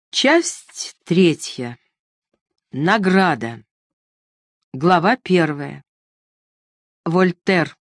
Часть третья. Награда. Глава первая. Вольтер.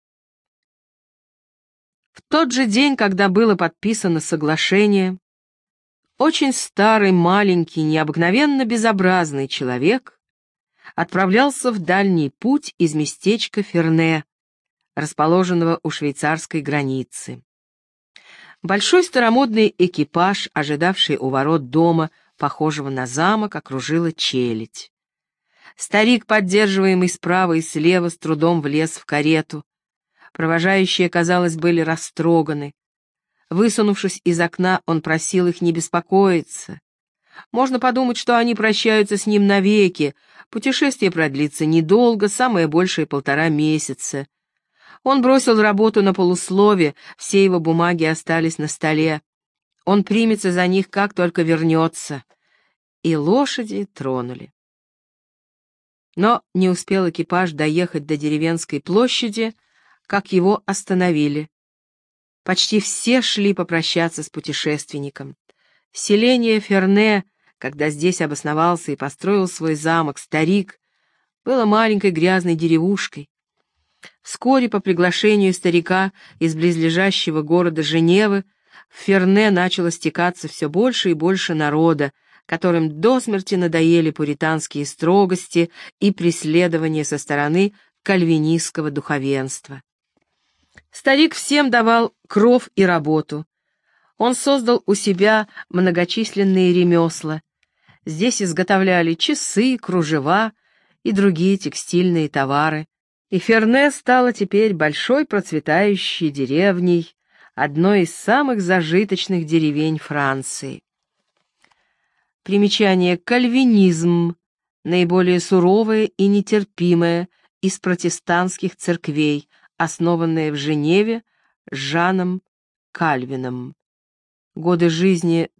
В тот же день, когда было подписано соглашение, очень старый, маленький, необыкновенно безобразный человек отправлялся в дальний путь из местечка Ферне, расположенного у швейцарской границы. Большой старомодный экипаж, ожидавший у ворот дома, похожего на замок, окружила челядь. Старик, поддерживаемый справа и слева, с трудом влез в карету. Провожающие, казалось, были растроганы. Высунувшись из окна, он просил их не беспокоиться. Можно подумать, что они прощаются с ним навеки. Путешествие продлится недолго, самое большее 1,5 месяца. Он бросил работу на полуслове, все его бумаги остались на столе. Он примется за них, как только вернется. И лошади тронули. Но не успел экипаж доехать до деревенской площади, как его остановили. Почти все шли попрощаться с путешественником. Селение Ферне, когда здесь обосновался и построил свой замок старик, было маленькой грязной деревушкой. Вскоре по приглашению старика из близлежащего города Женевы в Ферне начало стекаться все больше и больше народа, которым до смерти надоели пуританские строгости и преследования со стороны кальвинистского духовенства. Старик всем давал кров и работу. Он создал у себя многочисленные ремесла. Здесь изготовляли часы, кружева и другие текстильные товары. И Ферне стала теперь большой процветающей деревней, одной из самых зажиточных деревень Франции. Примечание: кальвинизм — наиболее суровое и нетерпимое из протестантских церквей, основанное в Женеве Жаном Кальвином. Годы жизни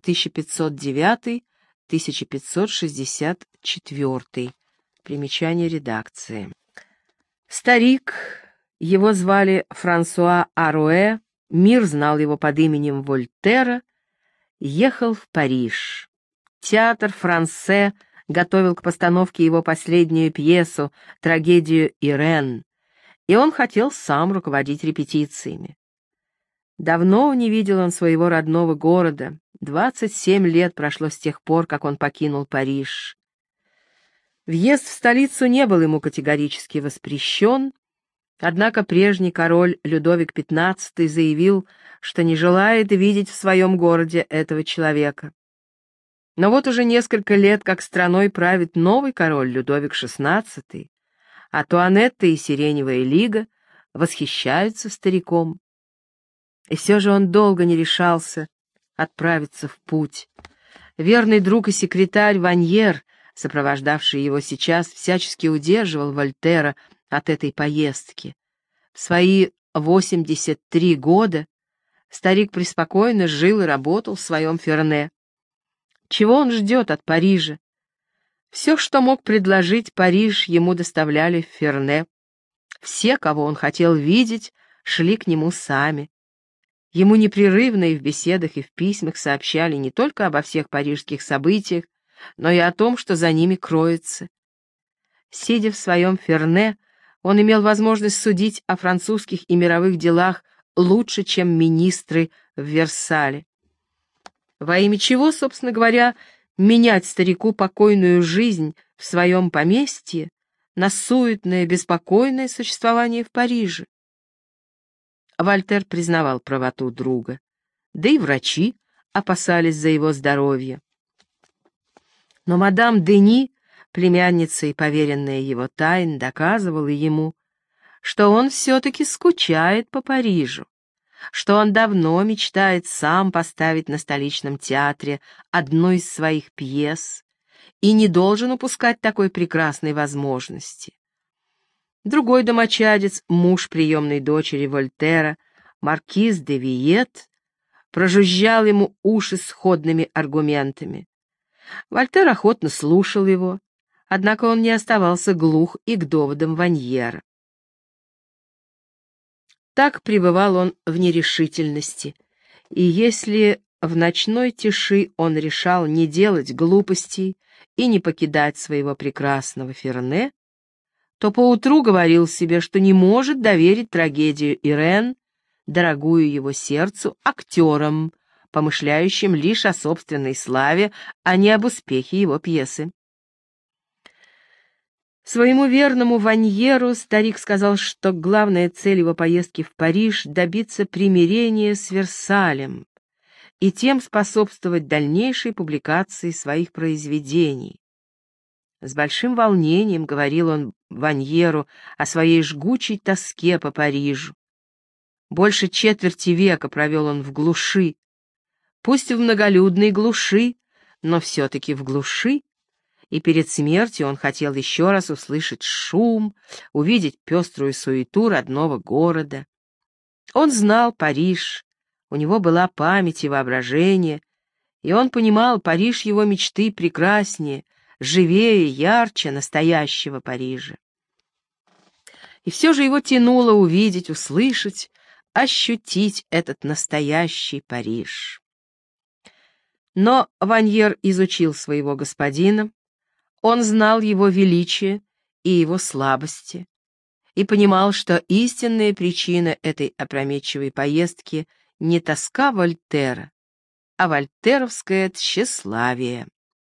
1509-1564. Примечание редакции. Старик, его звали Франсуа Аруэ, мир знал его под именем Вольтера, ехал в Париж. Театр Франсе готовил к постановке его последнюю пьесу, трагедию «Ирен», и он хотел сам руководить репетициями. Давно не видел он своего родного города, 27 лет прошло с тех пор, как он покинул Париж. Въезд в столицу не был ему категорически воспрещен, однако прежний король Людовик XV заявил, что не желает видеть в своем городе этого человека. Но вот уже несколько лет, как страной правит новый король Людовик XVI, а Туанетта и Сиреневая лига восхищаются стариком. И все же он долго не решался отправиться в путь. Верный друг и секретарь Ваньер, сопровождавший его сейчас, всячески удерживал Вольтера от этой поездки. В свои 83 года старик преспокойно жил и работал в своем Ферне. Чего он ждет от Парижа? Все, что мог предложить Париж, ему доставляли в Ферне. Все, кого он хотел видеть, шли к нему сами. Ему непрерывно и в беседах, и в письмах сообщали не только обо всех парижских событиях, но и о том, что за ними кроется. Сидя в своем Ферне, он имел возможность судить о французских и мировых делах лучше, чем министры в Версале. Во имя чего, собственно говоря, менять старику покойную жизнь в своем поместье на суетное, беспокойное существование в Париже? Вольтер признавал правоту друга, да и врачи опасались за его здоровье. Но мадам Дени, племянница и поверенная его тайн, доказывала ему, что он все-таки скучает по Парижу, что он давно мечтает сам поставить на столичном театре одну из своих пьес и не должен упускать такой прекрасной возможности. Другой домочадец, муж приемной дочери Вольтера, маркиз де Виет, прожужжал ему уши сходными аргументами. Вольтер охотно слушал его, однако он не оставался глух и к доводам Ваньера. Так пребывал он в нерешительности, и если в ночной тиши он решал не делать глупостей и не покидать своего прекрасного Ферне, то поутру говорил себе, что не может доверить трагедию Ирен, дорогую его сердцу, актерам, помышляющим лишь о собственной славе, а не об успехе его пьесы. Своему верному Ваньеру старик сказал, что главная цель его поездки в Париж — добиться примирения с Версалем и тем способствовать дальнейшей публикации своих произведений. С большим волнением говорил он Ваньеру о своей жгучей тоске по Парижу. Больше четверти века провел он в глуши, пусть в многолюдной глуши, но все-таки в глуши, и перед смертью он хотел еще раз услышать шум, увидеть пеструю суету родного города. Он знал Париж, у него была память и воображение, и он понимал, Париж его мечты прекраснее, живее, ярче настоящего Парижа. И все же его тянуло увидеть, услышать, ощутить этот настоящий Париж. Но Ваньер изучил своего господина, он знал его величие и его слабости, и понимал, что истинная причина этой опрометчивой поездки не тоска Вольтера, а вольтеровское тщеславие.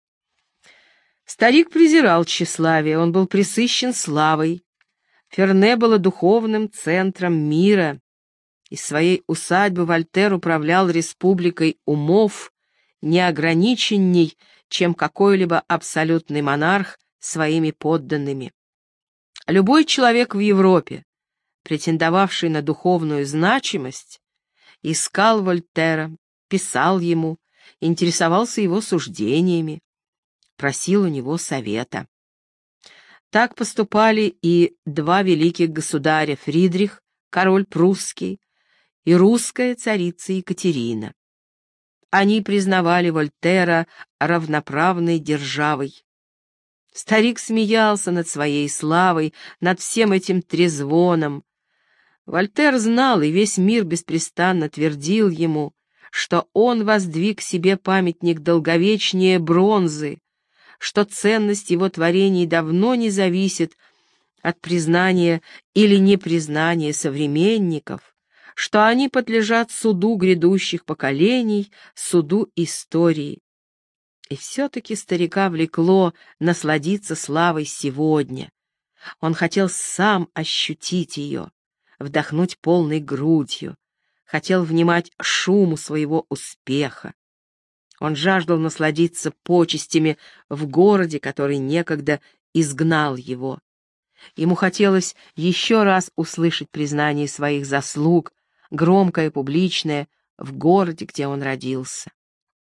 Старик презирал тщеславие, он был пресыщен славой. Ферне было духовным центром мира. Из своей усадьбы Вольтер управлял республикой умов, неограниченней, чем какой-либо абсолютный монарх своими подданными. Любой человек в Европе, претендовавший на духовную значимость, искал Вольтера, писал ему, интересовался его суждениями, просил у него совета. Так поступали и два великих государя Фридрих, король прусский, и русская царица Екатерина. Они признавали Вольтера равноправной державой. Старик смеялся над своей славой, над всем этим трезвоном. Вольтер знал, и весь мир беспрестанно твердил ему, что он воздвиг себе памятник долговечнее бронзы, что ценность его творений давно не зависит от признания или непризнания современников, что они подлежат суду грядущих поколений, суду истории. И все-таки старика влекло насладиться славой сегодня. Он хотел сам ощутить ее, вдохнуть полной грудью, хотел внимать шуму своего успеха. Он жаждал насладиться почестями в городе, который некогда изгнал его. Ему хотелось еще раз услышать признание своих заслуг, громкое, публичное, в городе, где он родился.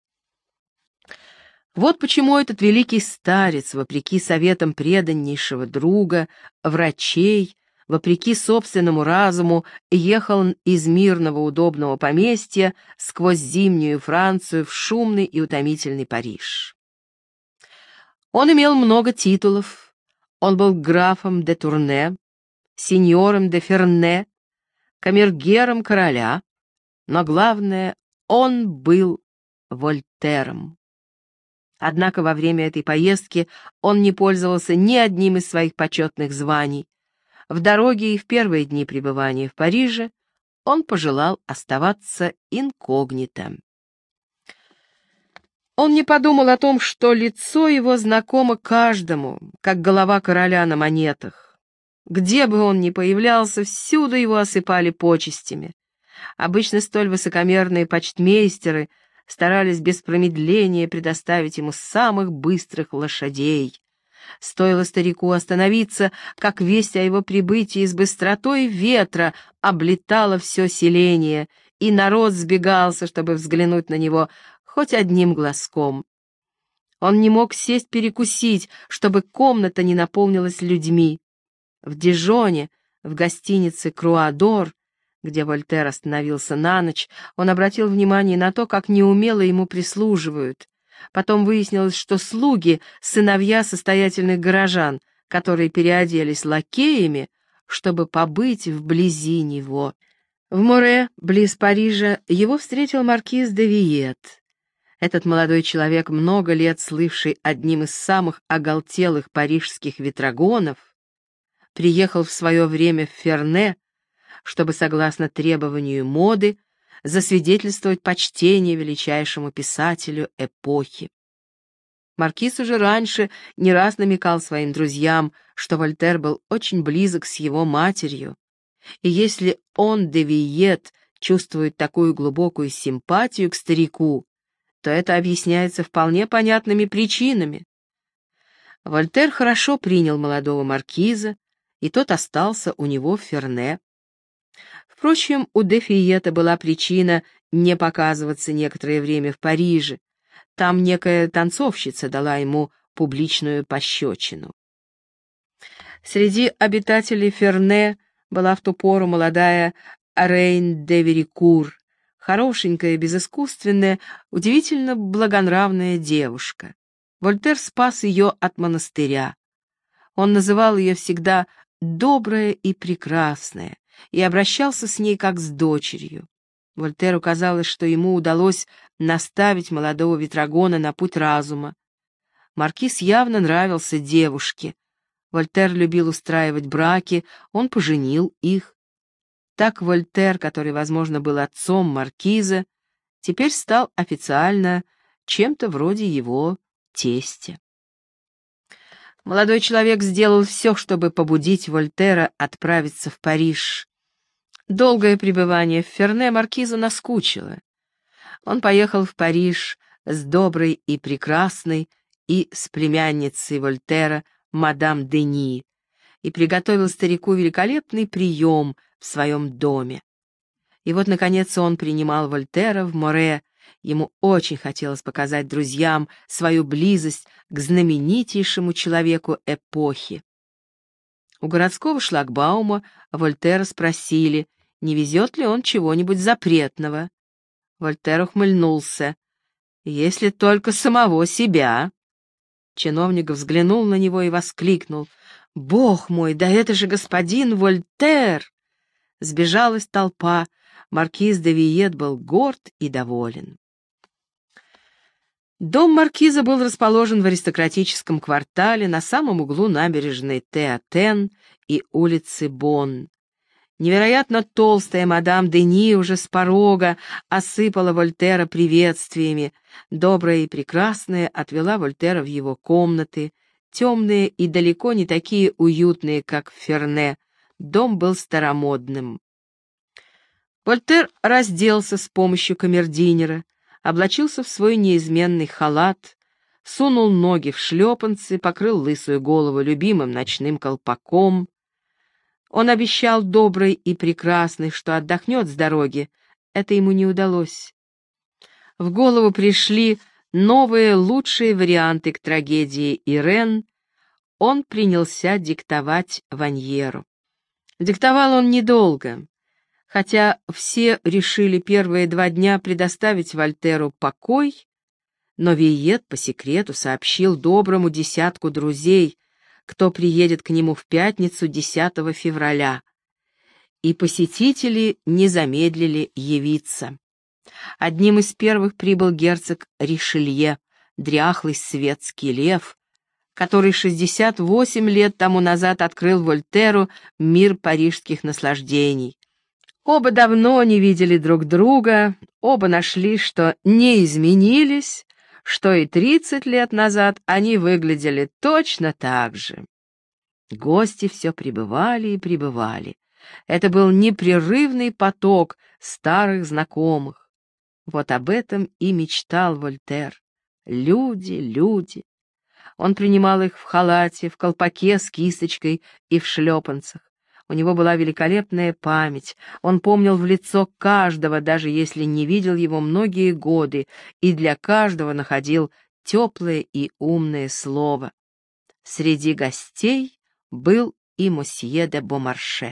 Вот почему этот великий старец, вопреки советам преданнейшего друга, врачей, вопреки собственному разуму, ехал из мирного удобного поместья сквозь зимнюю Францию в шумный и утомительный Париж. Он имел много титулов. Он был графом де Турне, сеньором де Ферне, камергером короля, но главное, он был Вольтером. Однако во время этой поездки он не пользовался ни одним из своих почетных званий. В дороге и в первые дни пребывания в Париже он пожелал оставаться инкогнито. Он не подумал о том, что лицо его знакомо каждому, как голова короля на монетах. Где бы он ни появлялся, всюду его осыпали почестями. Обычно столь высокомерные почтмейстеры старались без промедления предоставить ему самых быстрых лошадей. Стоило старику остановиться, как весть о его прибытии с быстротой ветра облетала все селение, и народ сбегался, чтобы взглянуть на него хоть одним глазком. Он не мог сесть перекусить, чтобы комната не наполнилась людьми. В Дижоне, в гостинице «Круадор», где Вольтер остановился на ночь, он обратил внимание на то, как неумело ему прислуживают. Потом выяснилось, что слуги — сыновья состоятельных горожан, которые переоделись лакеями, чтобы побыть вблизи него. В Море, близ Парижа, его встретил маркиз де Виет. Этот молодой человек, много лет слывший одним из самых оголтелых парижских ветрогонов, приехал в свое время в Ферне, чтобы, согласно требованию моды, засвидетельствовать почтение величайшему писателю эпохи. Маркиз уже раньше не раз намекал своим друзьям, что Вольтер был очень близок с его матерью, и если он, де Виет, чувствует такую глубокую симпатию к старику, то это объясняется вполне понятными причинами. Вольтер хорошо принял молодого маркиза, и тот остался у него в Ферне. Впрочем, у де Фиета была причина не показываться некоторое время в Париже. Там некая танцовщица дала ему публичную пощечину. Среди обитателей Ферне была в ту пору молодая Рейн де Верикур, хорошенькая, безыскусственная, удивительно благонравная девушка. Вольтер спас ее от монастыря. Он называл ее всегда «добрая и прекрасная» и обращался с ней как с дочерью. Вольтеру казалось, что ему удалось наставить молодого ветрогона на путь разума. Маркиз явно нравился девушке. Вольтер любил устраивать браки, он поженил их. Так Вольтер, который, возможно, был отцом маркиза, теперь стал официально чем-то вроде его тестя. Молодой человек сделал все, чтобы побудить Вольтера отправиться в Париж. Долгое пребывание в Ферне маркизу наскучило. Он поехал в Париж с доброй и прекрасной и с племянницей Вольтера, мадам Дени, и приготовил старику великолепный прием в своем доме. И вот, наконец, он принимал Вольтера в Море. Ему очень хотелось показать друзьям свою близость к знаменитейшему человеку эпохи. У городского шлагбаума Вольтера спросили, не везет ли он чего-нибудь запретного. Вольтер ухмыльнулся. «Если только самого себя». Чиновник взглянул на него и воскликнул. «Бог мой, да это же господин Вольтер!» Сбежалась толпа. Маркиз де Виет был горд и доволен. Дом маркиза был расположен в аристократическом квартале на самом углу набережной Театен и улицы Бонн. Невероятно толстая мадам Дени уже с порога осыпала Вольтера приветствиями. Добрая и прекрасная отвела Вольтера в его комнаты, темные и далеко не такие уютные, как в Ферне. Дом был старомодным. Вольтер разделся с помощью камердинера, облачился в свой неизменный халат, сунул ноги в шлепанцы, покрыл лысую голову любимым ночным колпаком. Он обещал доброй и прекрасной, что отдохнет с дороги. Это ему не удалось. В голову пришли новые, лучшие варианты к трагедии Ирен. Он принялся диктовать Ваньеру. Диктовал он недолго, хотя все решили первые 2 дня предоставить Вольтеру покой, но Виет по секрету сообщил доброму десятку друзей, кто приедет к нему в пятницу 10 февраля, и посетители не замедлили явиться. Одним из первых прибыл герцог Ришелье, дряхлый светский лев, который 68 лет тому назад открыл Вольтеру мир парижских наслаждений. Оба давно не видели друг друга, оба нашли, что не изменились, что и 30 лет назад они выглядели точно так же. Гости все прибывали и прибывали. Это был непрерывный поток старых знакомых. Вот об этом и мечтал Вольтер. Люди, люди. Он принимал их в халате, в колпаке с кисточкой и в шлепанцах. У него была великолепная память. Он помнил в лицо каждого, даже если не видел его многие годы, и для каждого находил теплое и умное слово. Среди гостей был и мосье де Бомарше.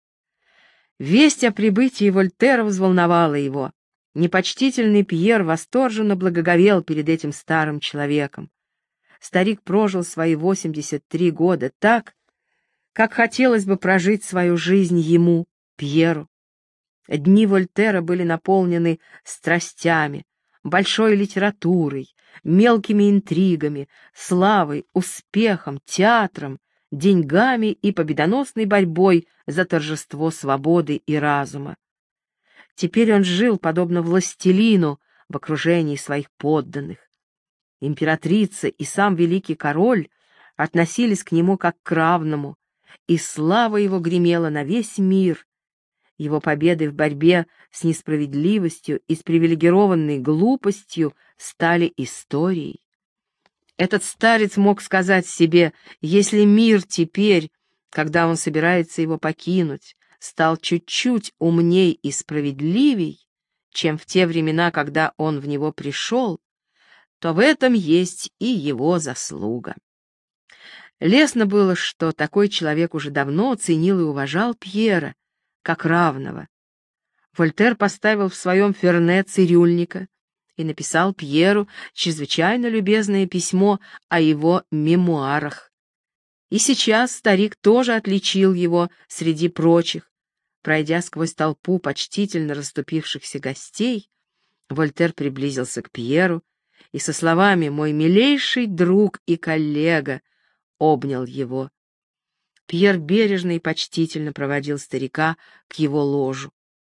Весть о прибытии Вольтера взволновала его. Непочтительный Пьер восторженно благоговел перед этим старым человеком. Старик прожил свои 83 года так, как хотелось бы прожить свою жизнь ему, Пьеру. Дни Вольтера были наполнены страстями. большой литературой, мелкими интригами, славой, успехом, театром, деньгами и победоносной борьбой за торжество свободы и разума. Теперь он жил, подобно властелину, в окружении своих подданных. Императрица и сам великий король относились к нему как к равному, и слава его гремела на весь мир. Его победы в борьбе с несправедливостью и с привилегированной глупостью стали историей. Этот старец мог сказать себе, если мир теперь, когда он собирается его покинуть, стал чуть-чуть умней и справедливей, чем в те времена, когда он в него пришел, то в этом есть и его заслуга. Лестно было, что такой человек уже давно ценил и уважал Пьера как равного. Вольтер поставил в своем Ферне цирюльника и написал Пьеру чрезвычайно любезное письмо о его мемуарах. И сейчас старик тоже отличил его среди прочих. Пройдя сквозь толпу почтительно расступившихся гостей, Вольтер приблизился к Пьеру и со словами «Мой милейший друг и коллега» обнял его. Пьер бережно и почтительно проводил старика к его ложу.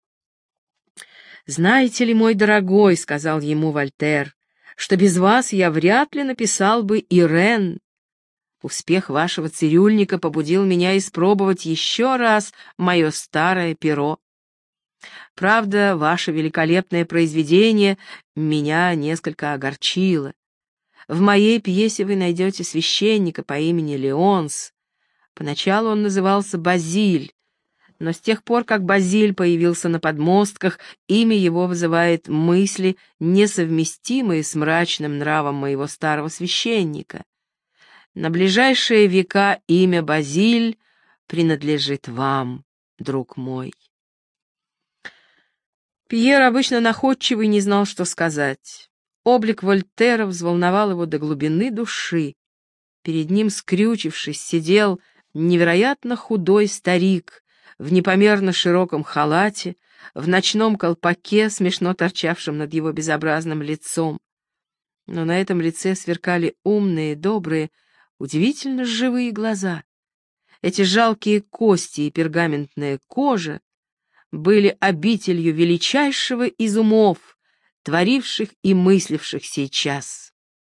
«Знаете ли, мой дорогой, — сказал ему Вольтер, — что без вас я вряд ли написал бы Ирен. Успех вашего цирюльника побудил меня испробовать еще раз мое старое перо. Правда, ваше великолепное произведение меня несколько огорчило. В моей пьесе вы найдете священника по имени Леонс. Поначалу он назывался Базиль, но с тех пор, как Базиль появился на подмостках, имя его вызывает мысли, несовместимые с мрачным нравом моего старого священника. На ближайшие века имя Базиль принадлежит вам, друг мой». Пьер, обычно находчивый, не знал, что сказать. Облик Вольтера взволновал его до глубины души. Перед ним, скрючившись, сидел невероятно худой старик в непомерно широком халате, в ночном колпаке, смешно торчавшем над его безобразным лицом. Но на этом лице сверкали умные, добрые, удивительно живые глаза. Эти жалкие кости и пергаментная кожа были обителью величайшего из умов, творивших и мысливших сейчас.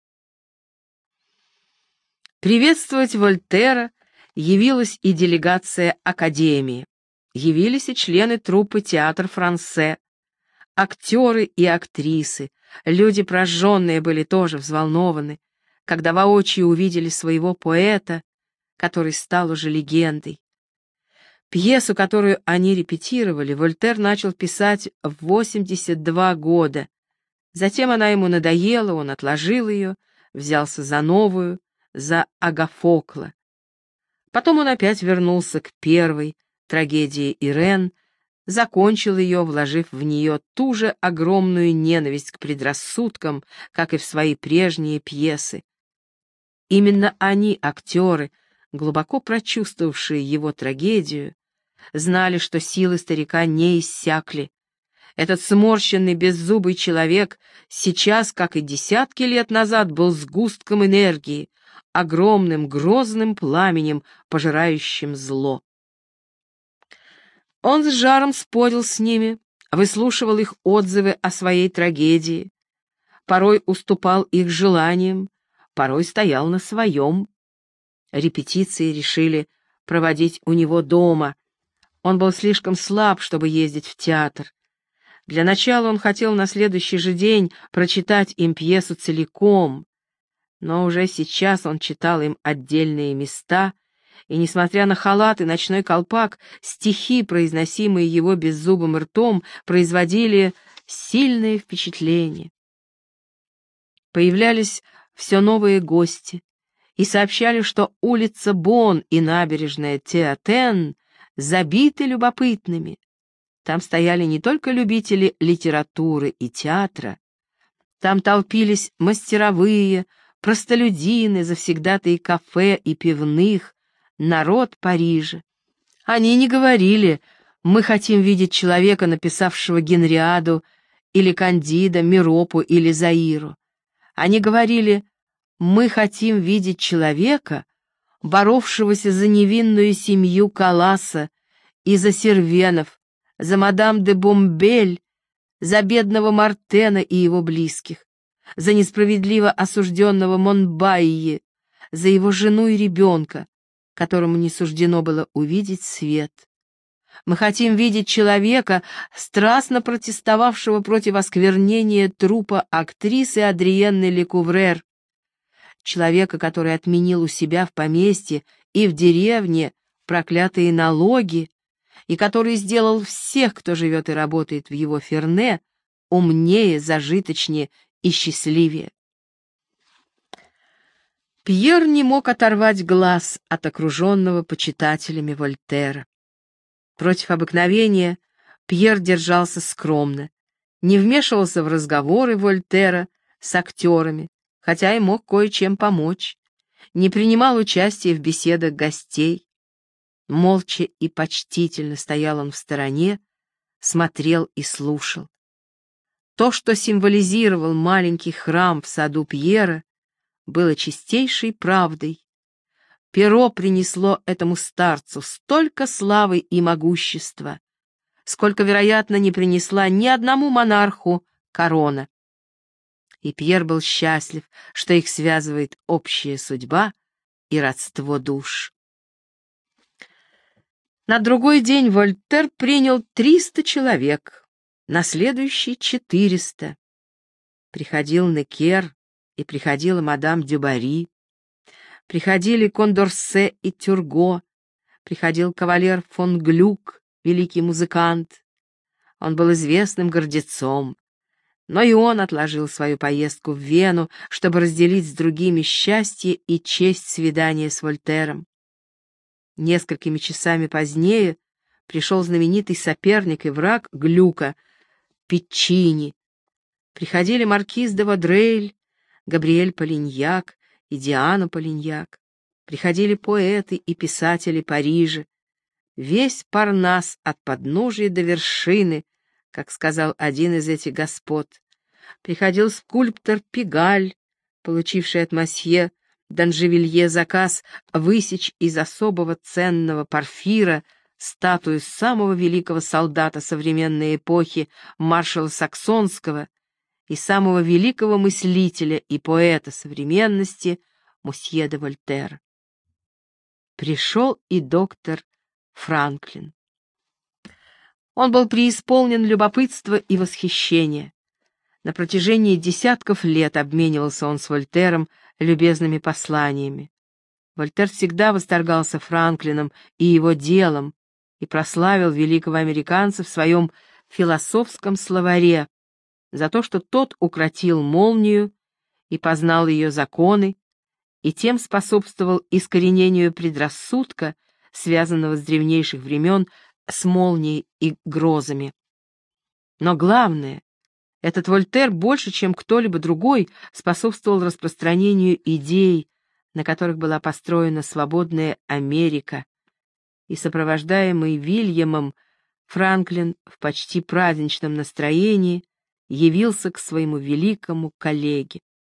Приветствовать Вольтера явилась и делегация Академии. Явились и члены труппы «Театр Франсе», актеры и актрисы. Люди прожженные были тоже взволнованы, когда воочию увидели своего поэта, который стал уже легендой. Пьесу, которую они репетировали, Вольтер начал писать в 82 года. Затем она ему надоела, он отложил ее, взялся за новую, за Агафокла. Потом он опять вернулся к первой трагедии Ирен, закончил ее, вложив в нее ту же огромную ненависть к предрассудкам, как и в свои прежние пьесы. Именно они, актеры, глубоко прочувствовавшие его трагедию, знали, что силы старика не иссякли. Этот сморщенный беззубый человек сейчас, как и десятки лет назад, был сгустком энергии, огромным грозным пламенем, пожирающим зло. Он с жаром спорил с ними, выслушивал их отзывы о своей трагедии, порой уступал их желаниям, порой стоял на своем. Репетиции решили проводить у него дома. Он был слишком слаб, чтобы ездить в театр. Для начала он хотел на следующий же день прочитать им пьесу целиком, но уже сейчас он читал им отдельные места, и, несмотря на халат и ночной колпак, стихи, произносимые его беззубым ртом, производили сильное впечатление. Появлялись все новые гости и сообщали, что улица Бон и набережная Театен забиты любопытными. Там стояли не только любители литературы и театра, там толпились мастеровые, простолюдины, завсегдатые кафе и пивных, народ Парижа. Они не говорили: «Мы хотим видеть человека, написавшего Генриаду или Кандида, Миропу или Заиру. Они говорили: «Мы хотим видеть человека, боровшегося за невинную семью Калласа и за Сервенов, за мадам де Бомбель, за бедного Мартена и его близких, за несправедливо осужденного Монбайи, за его жену и ребенка, которому не суждено было увидеть свет. Мы хотим видеть человека, страстно протестовавшего против осквернения трупа актрисы Адриенны Лекуврер, человека, который отменил у себя в поместье и в деревне проклятые налоги, и который сделал всех, кто живет и работает в его ферне, умнее, зажиточнее и счастливее». Пьер не мог оторвать глаз от окруженного почитателями Вольтера. Против обыкновения Пьер держался скромно, не вмешивался в разговоры Вольтера с актерами, хотя и мог кое-чем помочь, не принимал участия в беседах гостей. Молча и почтительно стоял он в стороне, смотрел и слушал. То, что символизировал маленький храм в саду Пьера, было чистейшей правдой. Перо принесло этому старцу столько славы и могущества, сколько, вероятно, не принесла ни одному монарху корона. И Пьер был счастлив, что их связывает общая судьба и родство душ. На другой день Вольтер принял 300 человек, на следующий — 400. Приходил Некер, и приходила мадам Дюбари, приходили Кондорсе и Тюрго, приходил кавалер фон Глюк, великий музыкант. Он был известным гордецом, но и он отложил свою поездку в Вену, чтобы разделить с другими счастье и честь свидания с Вольтером. Несколькими часами позднее пришел знаменитый соперник и враг Глюка — Пиччини. Приходили маркиз де Вадрейль, Габриэль Полиньяк и Диана Полиньяк. Приходили поэты и писатели Парижа. Весь Парнас от подножия до вершины, как сказал один из этих господ. Приходил скульптор Пигаль, получивший от мосье Данжевилье заказ высечь из особого ценного порфира статую самого великого солдата современной эпохи, маршала Саксонского, и самого великого мыслителя и поэта современности мосье де Вольтера. Пришел и доктор Франклин. Он был преисполнен любопытства и восхищения. На протяжении десятков лет обменивался он с Вольтером любезными посланиями. Вольтер всегда восторгался Франклином и его делом и прославил великого американца в своем философском словаре за то, что тот укротил молнию и познал ее законы, и тем способствовал искоренению предрассудка, связанного с древнейших времен с молнией и грозами. Но главное, этот Вольтер больше, чем кто-либо другой, способствовал распространению идей, на которых была построена свободная Америка, и, сопровождаемый Вильямом, Франклин в почти праздничном настроении явился к своему великому коллеге.